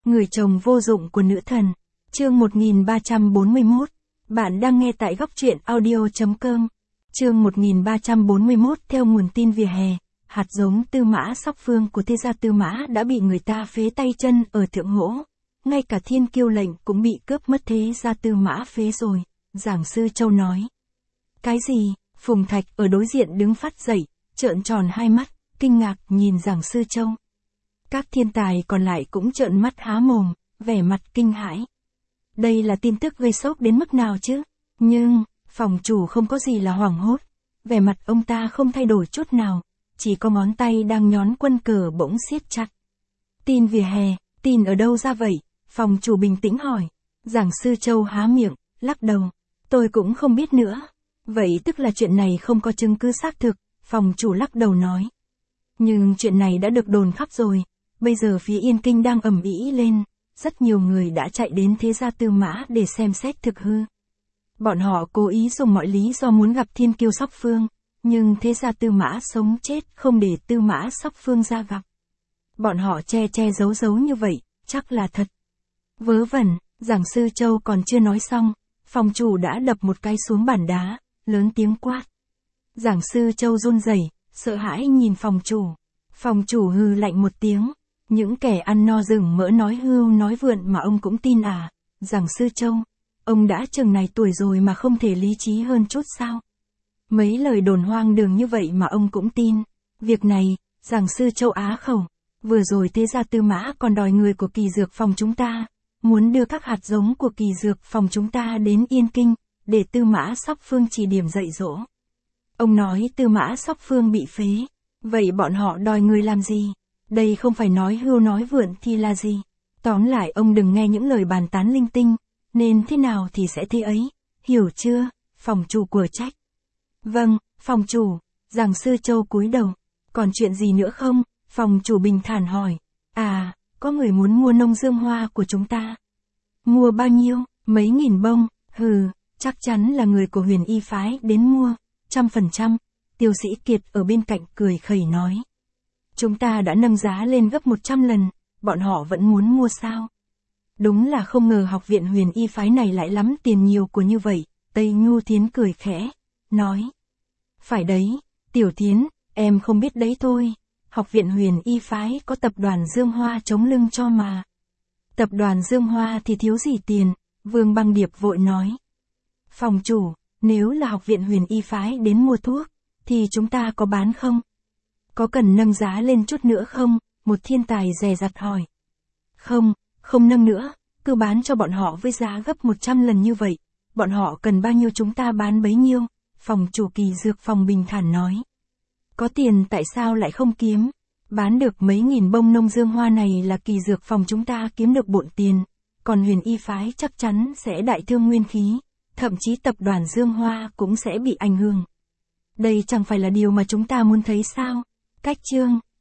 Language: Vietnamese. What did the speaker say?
Người chồng vô dụng của nữ thần. Chương 1341. Bạn đang nghe tại góc truyện audio.com. Chương 1341. Theo nguồn tin vỉa hè, hạt giống Tư Mã Sóc Phương của Thế gia Tư Mã đã bị người ta phế tay chân ở Thượng Hỗ. Ngay cả Thiên Kiêu lệnh cũng bị cướp mất, Thế gia Tư Mã phế rồi, Giảng Sư Châu nói. Cái gì? Phùng Thạch ở đối diện đứng phát dậy, trợn tròn hai mắt, kinh ngạc nhìn Giảng Sư Châu. Các thiên tài còn lại cũng trợn mắt há mồm, vẻ mặt kinh hãi. Đây là tin tức gây sốc đến mức nào chứ? Nhưng, phòng chủ không có gì là hoảng hốt. Vẻ mặt ông ta không thay đổi chút nào, chỉ có ngón tay đang nhón quân cờ bỗng siết chặt. Tin vỉa hè, tin ở đâu ra vậy? Phòng chủ bình tĩnh hỏi. Giảng Sư Châu há miệng, lắc đầu. Tôi cũng không biết nữa. Vậy tức là chuyện này không có chứng cứ xác thực, phòng chủ lắc đầu nói. Nhưng chuyện này đã được đồn khắp rồi. Bây giờ phía Yên Kinh đang ầm ĩ lên, rất nhiều người đã chạy đến Thế gia Tư Mã để xem xét thực hư. Bọn họ cố ý dùng mọi lý do muốn gặp Thiên Kiêu Sóc Phương, nhưng Thế gia Tư Mã sống chết không để Tư Mã Sóc Phương ra gặp. Bọn họ che giấu như vậy, chắc là thật. Vớ vẩn, Giảng Sư Châu còn chưa nói xong, phòng chủ đã đập một cái xuống bàn đá, lớn tiếng quát. Giảng Sư Châu run rẩy, sợ hãi nhìn phòng chủ. Phòng chủ hừ lạnh một tiếng. Những kẻ ăn no rừng mỡ nói hưu nói vượn mà ông cũng tin à? Giảng Sư Châu, ông đã chừng này tuổi rồi mà không thể lý trí hơn chút sao? Mấy lời đồn hoang đường như vậy mà ông cũng tin. Việc này, Giảng Sư Châu á khẩu. Vừa rồi Thế gia Tư Mã còn đòi người của Kỳ Dược Phòng chúng ta, muốn đưa các hạt giống của Kỳ Dược Phòng chúng ta đến Yên Kinh, để Tư Mã Sóc Phương chỉ điểm dạy dỗ. Ông nói Tư Mã Sóc Phương bị phế. Vậy bọn họ đòi người làm gì? Đây không phải nói hưu nói vượn thì là gì? Tóm lại ông đừng nghe những lời bàn tán linh tinh, nên thế nào thì sẽ thế ấy, hiểu chưa? Phòng chủ của trách. Vâng, phòng chủ. Giảng Sư Châu cúi đầu. Còn chuyện gì nữa không? Phòng chủ bình thản hỏi. À, có người muốn mua nông dương hoa của chúng ta. Mua bao nhiêu? Mấy nghìn bông? Hừ, chắc chắn là người của Huyền Y phái đến mua. 100%. Tiêu Sĩ Kiệt ở bên cạnh cười khẩy nói. Chúng ta đã nâng giá lên gấp 100 lần, bọn họ vẫn muốn mua sao? Đúng là không ngờ học viện Huyền Y phái này lại lắm tiền nhiều của như vậy. Tây Nhu Thiến cười khẽ, nói. Phải đấy, Tiểu Thiến, em không biết đấy thôi. Học viện Huyền Y phái có tập đoàn Dương Hoa chống lưng cho mà. Tập đoàn Dương Hoa thì thiếu gì tiền? Vương Băng Điệp vội nói. Phòng chủ, nếu là học viện Huyền Y phái đến mua thuốc, thì chúng ta có bán không? Có cần nâng giá lên chút nữa không? Một thiên tài dè dặt hỏi. Không nâng nữa, cứ bán cho bọn họ với giá gấp 100 lần như vậy. Bọn họ cần bao nhiêu chúng ta bán bấy nhiêu, phòng chủ Kỳ Dược Phòng bình thản nói. Có tiền tại sao lại không kiếm? Bán được mấy nghìn bông nông dương hoa này là Kỳ Dược Phòng chúng ta kiếm được bộn tiền. Còn Huyền Y phái chắc chắn sẽ đại thương nguyên khí. Thậm chí tập đoàn Dương Hoa cũng sẽ bị ảnh hưởng. Đây chẳng phải là điều mà chúng ta muốn thấy sao? Cách chương